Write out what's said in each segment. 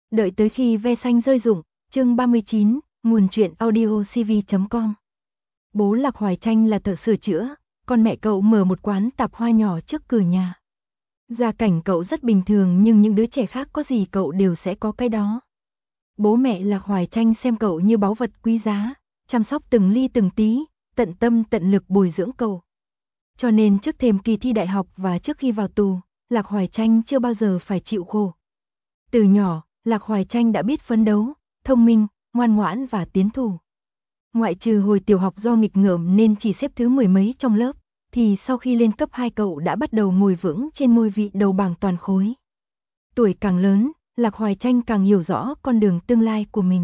Đợi tới khi ve xanh rơi rụng, chương 39, nguồn truyện audio cv.com. Bố Lạc Hoài Tranh là thợ sửa chữa, còn mẹ cậu mở một quán tạp hoa nhỏ trước cửa nhà. Gia cảnh cậu rất bình thường nhưng những đứa trẻ khác có gì cậu đều sẽ có cái đó. Bố mẹ Lạc Hoài Tranh xem cậu như báu vật quý giá, chăm sóc từng ly từng tí, tận tâm tận lực bồi dưỡng cậu. Cho nên trước thềm kỳ thi đại học và trước khi vào tù, Lạc Hoài Tranh chưa bao giờ phải chịu khổ. Từ nhỏ, Lạc Hoài Tranh đã biết phấn đấu, thông minh, ngoan ngoãn và tiến thủ. Ngoại trừ hồi tiểu học do nghịch ngợm nên chỉ xếp thứ mười mấy trong lớp, thì sau khi lên cấp 2 cậu đã bắt đầu ngồi vững trên ngôi vị đầu bảng toàn khối. Tuổi càng lớn, Lạc Hoài Tranh càng hiểu rõ con đường tương lai của mình.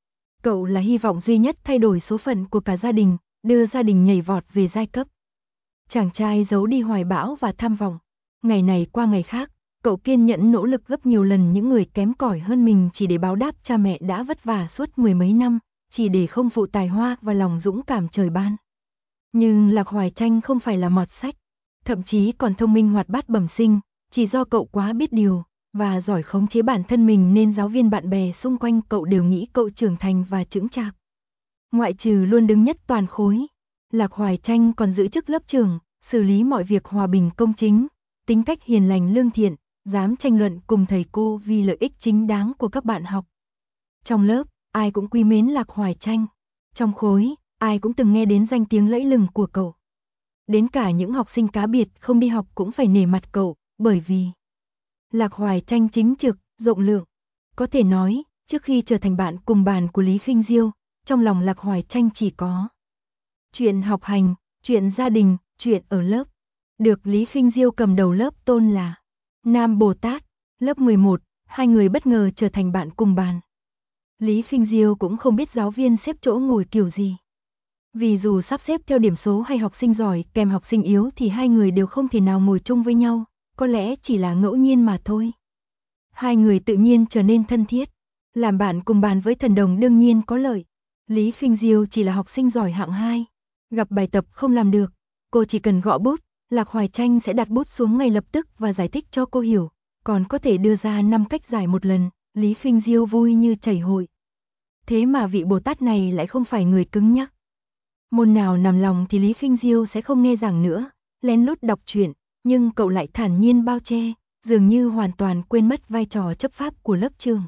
Cậu là hy vọng duy nhất thay đổi số phận của cả gia đình, đưa gia đình nhảy vọt về giai cấp. Chàng trai giấu đi hoài bão và tham vọng. Ngày này qua ngày khác, cậu kiên nhẫn nỗ lực gấp nhiều lần những người kém cỏi hơn mình chỉ để báo đáp cha mẹ đã vất vả suốt mười mấy năm, chỉ để không phụ tài hoa và lòng dũng cảm trời ban. Nhưng Lạc Hoài Tranh không phải là mọt sách, thậm chí còn thông minh hoạt bát bẩm sinh, chỉ do cậu quá biết điều và giỏi khống chế bản thân mình nên giáo viên bạn bè xung quanh cậu đều nghĩ cậu trưởng thành và chững chạc. Ngoại trừ luôn đứng nhất toàn khối, Lạc Hoài Tranh còn giữ chức lớp trưởng, xử lý mọi việc hòa bình công chính, tính cách hiền lành lương thiện, dám tranh luận cùng thầy cô vì lợi ích chính đáng của các bạn học. Trong lớp, ai cũng quý mến Lạc Hoài Tranh. Trong khối, ai cũng từng nghe đến danh tiếng lẫy lừng của cậu. Đến cả những học sinh cá biệt không đi học cũng phải nể mặt cậu, bởi vì Lạc Hoài Tranh chính trực, rộng lượng. Có thể nói, trước khi trở thành bạn cùng bàn của Lý Khinh Diêu, trong lòng Lạc Hoài Tranh chỉ có chuyện học hành, chuyện gia đình, chuyện ở lớp. Được Lý Khinh Diêu cầm đầu lớp tôn là Nam Bồ Tát. Lớp 11, hai người bất ngờ trở thành bạn cùng bàn. Lý Khinh Diêu cũng không biết giáo viên xếp chỗ ngồi kiểu gì. Vì dù sắp xếp theo điểm số hay học sinh giỏi kèm học sinh yếu thì hai người đều không thể nào ngồi chung với nhau, có lẽ chỉ là ngẫu nhiên mà thôi. Hai người tự nhiên trở nên thân thiết. Làm bạn cùng bàn với thần đồng đương nhiên có lợi. Lý Khinh Diêu chỉ là học sinh giỏi hạng 2. Gặp bài tập không làm được, cô chỉ cần gõ bút, Lạc Hoài Tranh sẽ đặt bút xuống ngay lập tức và giải thích cho cô hiểu, còn có thể đưa ra 5 cách giải một lần. Lý Khinh Diêu vui như chảy hội. Thế mà vị Bồ Tát này lại không phải người cứng nhắc. Môn nào nằm lòng thì Lý Khinh Diêu sẽ không nghe giảng nữa, lén lút đọc truyện, nhưng cậu lại thản nhiên bao che, dường như hoàn toàn quên mất vai trò chấp pháp của lớp trường.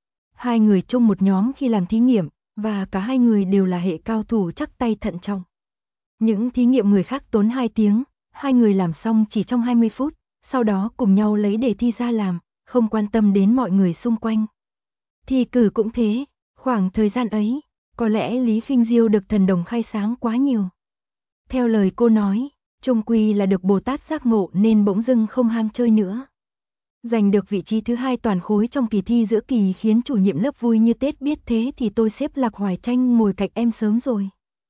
Hai người chung một nhóm khi làm thí nghiệm, và cả hai người đều là hệ cao thủ chắc tay thận trọng. Những thí nghiệm người khác tốn 2 tiếng, hai người làm xong chỉ trong 20 phút, sau đó cùng nhau lấy đề thi ra làm, không quan tâm đến mọi người xung quanh. Thi cử cũng thế, khoảng thời gian ấy, có lẽ Lý Khinh Diêu được thần đồng khai sáng quá nhiều. Theo lời cô nói, chung quy là được Bồ Tát giác ngộ nên bỗng dưng không ham chơi nữa. Giành được vị trí thứ 2 toàn khối trong kỳ thi giữa kỳ khiến chủ nhiệm lớp vui như Tết, biết thế thì tôi xếp Lạc Hoài Tranh ngồi cạnh em sớm rồi.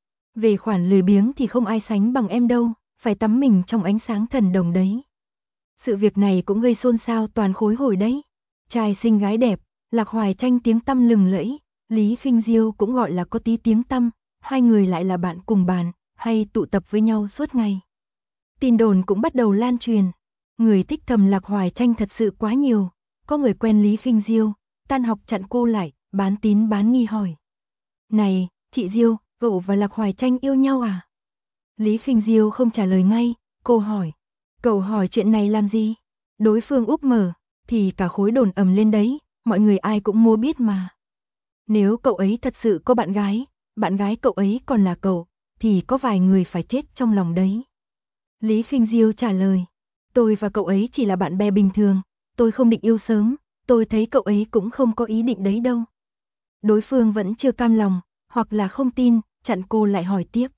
Về khoản lười biếng thì không ai sánh bằng em đâu, phải tắm mình trong ánh sáng thần đồng đấy. Sự việc này cũng gây xôn xao toàn khối hồi đấy. Trai xinh gái đẹp, Lạc Hoài Tranh tiếng tăm lừng lẫy, Lý Khinh Diêu cũng gọi là có tí tiếng tăm, hai người lại là bạn cùng bàn, hay tụ tập với nhau suốt ngày. Tin đồn cũng bắt đầu lan truyền. Người thích thầm Lạc Hoài Tranh thật sự quá nhiều, có người quen Lý Khinh Diêu, tan học chặn cô lại, bán tín bán nghi hỏi. Này, chị Diêu, cậu và Lạc Hoài Tranh yêu nhau à? Lý Khinh Diêu không trả lời ngay, cô hỏi. Cậu hỏi chuyện này làm gì? Đối phương úp mở, thì cả khối đồn ầm lên đấy, mọi người ai cũng mua biết mà. Nếu cậu ấy thật sự có bạn gái cậu ấy còn là cậu, thì có vài người phải chết trong lòng đấy. Lý Khinh Diêu trả lời. Tôi và cậu ấy chỉ là bạn bè bình thường, tôi không định yêu sớm, tôi thấy cậu ấy cũng không có ý định đấy đâu. Đối phương vẫn chưa cam lòng, hoặc là không tin, chặn cô lại hỏi tiếp.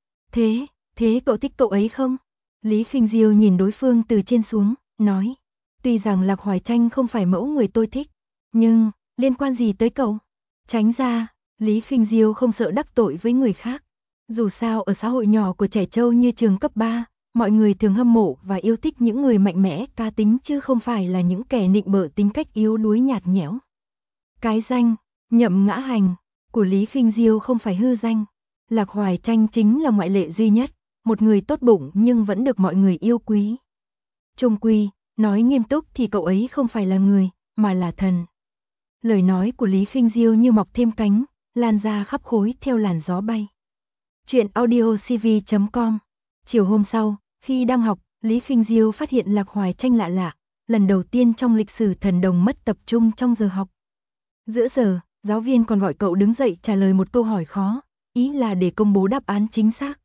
Thế cậu thích cậu ấy không? Lý Khinh Diêu nhìn đối phương từ trên xuống, nói. Tuy rằng Lạc Hoài Tranh không phải mẫu người tôi thích, nhưng liên quan gì tới cậu? Tránh ra, Lý Khinh Diêu không sợ đắc tội với người khác. Dù sao ở xã hội nhỏ của trẻ trâu như trường cấp 3, mọi người thường hâm mộ và yêu thích những người mạnh mẽ cá tính chứ không phải là những kẻ nịnh bợ tính cách yếu đuối nhạt nhẽo. Cái danh Nhậm Ngã Hành của Lý Khinh Diêu không phải hư danh. Lạc Hoài Tranh chính là ngoại lệ duy nhất, một người tốt bụng nhưng vẫn được mọi người yêu quý. Chung quy, nói nghiêm túc thì cậu ấy không phải là người, mà là thần. Lời nói của Lý Khinh Diêu như mọc thêm cánh, lan ra khắp khối theo làn gió bay. Chuyện audiocv.com. Chiều hôm sau, khi đang học, Lý Khinh Diêu phát hiện Lạc Hoài Tranh lạ lạ, lần đầu tiên trong lịch sử thần đồng mất tập trung trong giờ học. Giữa giờ, giáo viên còn gọi cậu đứng dậy trả lời một câu hỏi khó, ý là để công bố đáp án chính xác.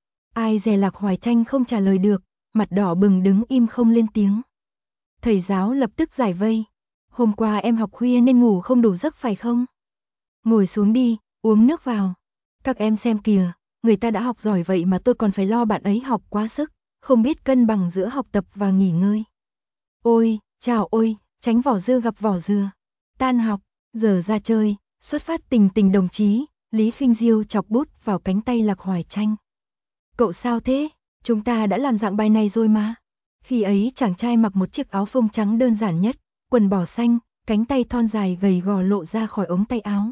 Ai dè Lạc Hoài Tranh không trả lời được, mặt đỏ bừng đứng im không lên tiếng. Thầy giáo lập tức giải vây. Hôm qua em học khuya nên ngủ không đủ giấc phải không? Ngồi xuống đi, uống nước vào. Các em xem kìa, người ta đã học giỏi vậy mà tôi còn phải lo bạn ấy học quá sức, không biết cân bằng giữa học tập và nghỉ ngơi. Ôi, chào ôi, tránh vỏ dưa gặp vỏ dừa. Tan học, giờ ra chơi, xuất phát tình tình đồng chí, Lý Khinh Diêu chọc bút vào cánh tay Lạc Hoài Tranh. Cậu sao thế? Chúng ta đã làm dạng bài này rồi mà. Khi ấy chàng trai mặc một chiếc áo phông trắng đơn giản nhất, quần bò xanh, cánh tay thon dài gầy gò lộ ra khỏi ống tay áo.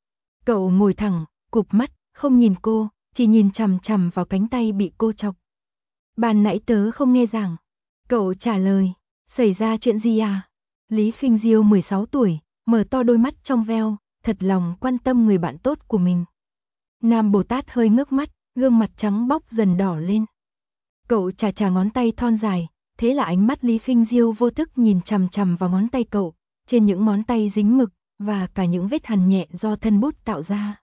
Cậu ngồi thẳng, cụp mắt, không nhìn cô, chỉ nhìn chằm chằm vào cánh tay bị cô chọc. Ban nãy tớ không nghe giảng. Cậu trả lời, xảy ra chuyện gì à? Lý Khinh Diêu 16 tuổi, mở to đôi mắt trong veo, thật lòng quan tâm người bạn tốt của mình. Nam Bồ Tát hơi ngước mắt, gương mặt trắng bóc dần đỏ lên. Cậu chà ngón tay thon dài, thế là ánh mắt Lý Khinh Diêu vô thức nhìn chằm chằm vào ngón tay cậu, trên những ngón tay dính mực, và cả những vết hằn nhẹ do thân bút tạo ra.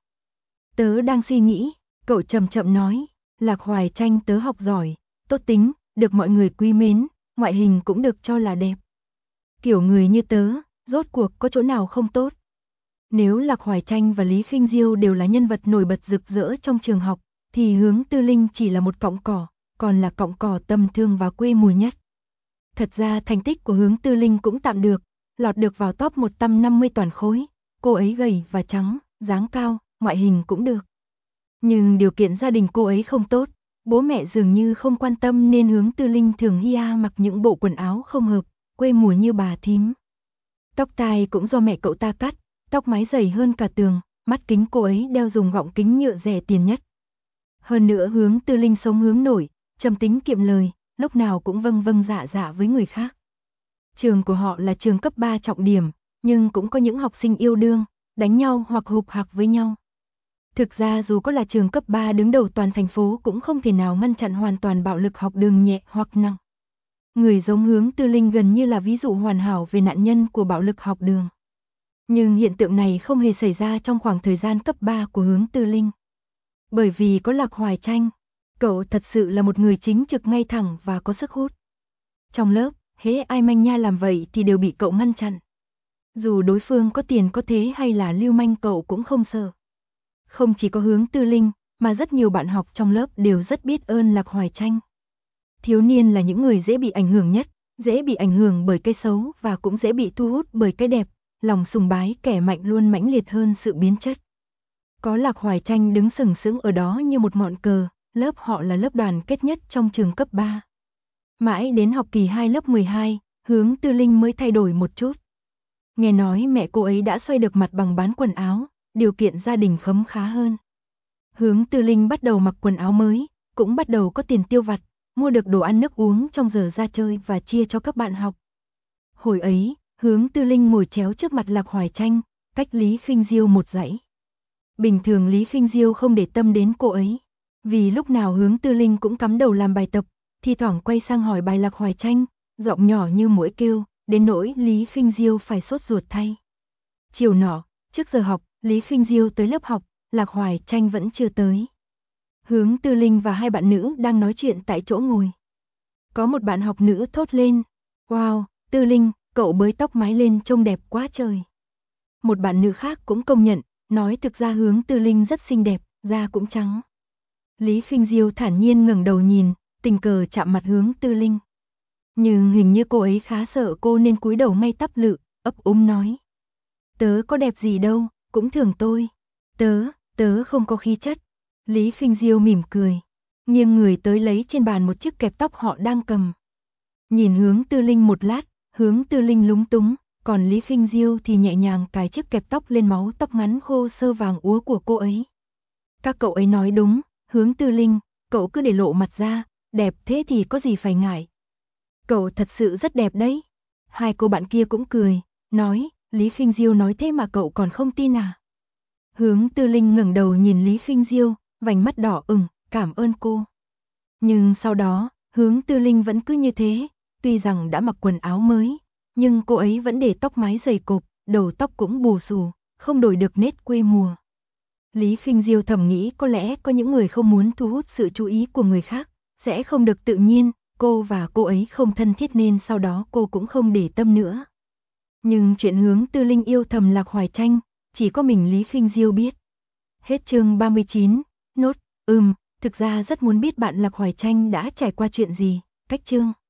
Tớ đang suy nghĩ, cậu chậm chậm nói, Lạc Hoài Tranh tớ học giỏi, tốt tính, được mọi người quý mến, ngoại hình cũng được cho là đẹp. Kiểu người như tớ, rốt cuộc có chỗ nào không tốt? Nếu Lạc Hoài Tranh và Lý Khinh Diêu đều là nhân vật nổi bật rực rỡ trong trường học, thì Hướng Tư Linh chỉ là một cọng cỏ, còn là cọng cỏ tầm thường và quê mùi nhất. Thật ra thành tích của Hướng Tư Linh cũng tạm được, lọt được vào top 150 toàn khối, cô ấy gầy và trắng, dáng cao, ngoại hình cũng được. Nhưng điều kiện gia đình cô ấy không tốt, bố mẹ dường như không quan tâm nên Hướng Tư Linh thường mặc những bộ quần áo không hợp, quê mùi như bà thím. Tóc tai cũng do mẹ cậu ta cắt, tóc mái dày hơn cả tường, mắt kính cô ấy đeo dùng gọng kính nhựa rẻ tiền nhất. Hơn nữa Hướng Tư Linh sống hướng nổi, trầm tính kiệm lời, lúc nào cũng vâng dạ với người khác. Trường của họ là trường cấp 3 trọng điểm, nhưng cũng có những học sinh yêu đương, đánh nhau hoặc hục hặc với nhau. Thực ra dù có là trường cấp 3 đứng đầu toàn thành phố cũng không thể nào ngăn chặn hoàn toàn bạo lực học đường nhẹ hoặc nặng. Người giống Hướng Tư Linh gần như là ví dụ hoàn hảo về nạn nhân của bạo lực học đường. Nhưng hiện tượng này không hề xảy ra trong khoảng thời gian cấp 3 của Hướng Tư Linh. Bởi vì có Lạc Hoài Tranh, cậu thật sự là một người chính trực ngay thẳng và có sức hút. Trong lớp, hễ ai manh nha làm vậy thì đều bị cậu ngăn chặn. Dù đối phương có tiền có thế hay là lưu manh cậu cũng không sợ. Không chỉ có Hướng Tư Linh, mà rất nhiều bạn học trong lớp đều rất biết ơn Lạc Hoài Tranh. Thiếu niên là những người dễ bị ảnh hưởng nhất, dễ bị ảnh hưởng bởi cái xấu và cũng dễ bị thu hút bởi cái đẹp, lòng sùng bái kẻ mạnh luôn mãnh liệt hơn sự biến chất. Có Lạc Hoài Tranh đứng sừng sững ở đó như một ngọn cờ, lớp họ là lớp đoàn kết nhất trong trường cấp 3. Mãi đến học kỳ 2 lớp 12, Hướng Tư Linh mới thay đổi một chút. Nghe nói mẹ cô ấy đã xoay được mặt bằng bán quần áo, điều kiện gia đình khấm khá hơn. Hướng Tư Linh bắt đầu mặc quần áo mới, cũng bắt đầu có tiền tiêu vặt, mua được đồ ăn nước uống trong giờ ra chơi và chia cho các bạn học. Hồi ấy, Hướng Tư Linh ngồi chéo trước mặt Lạc Hoài Tranh, cách Lý Khinh Diêu một dãy. Bình thường Lý Khinh Diêu không để tâm đến cô ấy, vì lúc nào Hướng Tư Linh cũng cắm đầu làm bài tập, thi thoảng quay sang hỏi bài Lạc Hoài Tranh, giọng nhỏ như muỗi kêu, đến nỗi Lý Khinh Diêu phải sốt ruột thay. Chiều nọ, trước giờ học, Lý Khinh Diêu tới lớp học, Lạc Hoài Tranh vẫn chưa tới. Hướng Tư Linh và hai bạn nữ đang nói chuyện tại chỗ ngồi. Có một bạn học nữ thốt lên, wow, Tư Linh, cậu bới tóc mái lên trông đẹp quá trời. Một bạn nữ khác cũng công nhận, nói thực ra Hướng Tư Linh rất xinh đẹp, da cũng trắng. Lý Khinh Diêu thản nhiên ngẩng đầu nhìn, tình cờ chạm mặt Hướng Tư Linh. Nhưng hình như cô ấy khá sợ cô nên cúi đầu ngay tắp lự, ấp úng nói. Tớ có đẹp gì đâu, cũng thường tôi. Tớ không có khí chất. Lý Khinh Diêu mỉm cười, nghiêng người tới lấy trên bàn một chiếc kẹp tóc họ đang cầm. Nhìn Hướng Tư Linh một lát, Hướng Tư Linh lúng túng, còn Lý Khinh Diêu thì nhẹ nhàng cài chiếc kẹp tóc lên máu tóc ngắn khô sơ vàng úa của cô ấy. Các cậu ấy nói đúng, Hướng Tư Linh, cậu cứ để lộ mặt ra, đẹp thế thì có gì phải ngại. Cậu thật sự rất đẹp đấy. Hai cô bạn kia cũng cười, nói, Lý Khinh Diêu nói thế mà cậu còn không tin à? Hướng Tư Linh ngẩng đầu nhìn Lý Khinh Diêu, vành mắt đỏ ửng, cảm ơn cô. Nhưng sau đó, Hướng Tư Linh vẫn cứ như thế, tuy rằng đã mặc quần áo mới, nhưng cô ấy vẫn để tóc mái dày cộp, đầu tóc cũng bù xù, không đổi được nét quê mùa. Lý Khinh Diêu thầm nghĩ có lẽ có những người không muốn thu hút sự chú ý của người khác, sẽ không được tự nhiên, cô và cô ấy không thân thiết nên sau đó cô cũng không để tâm nữa. Nhưng chuyện Hướng Tư Linh yêu thầm Lạc Hoài Tranh, chỉ có mình Lý Khinh Diêu biết. Hết chương 39, nốt, thực ra rất muốn biết bạn Lạc Hoài Tranh đã trải qua chuyện gì, cách chương.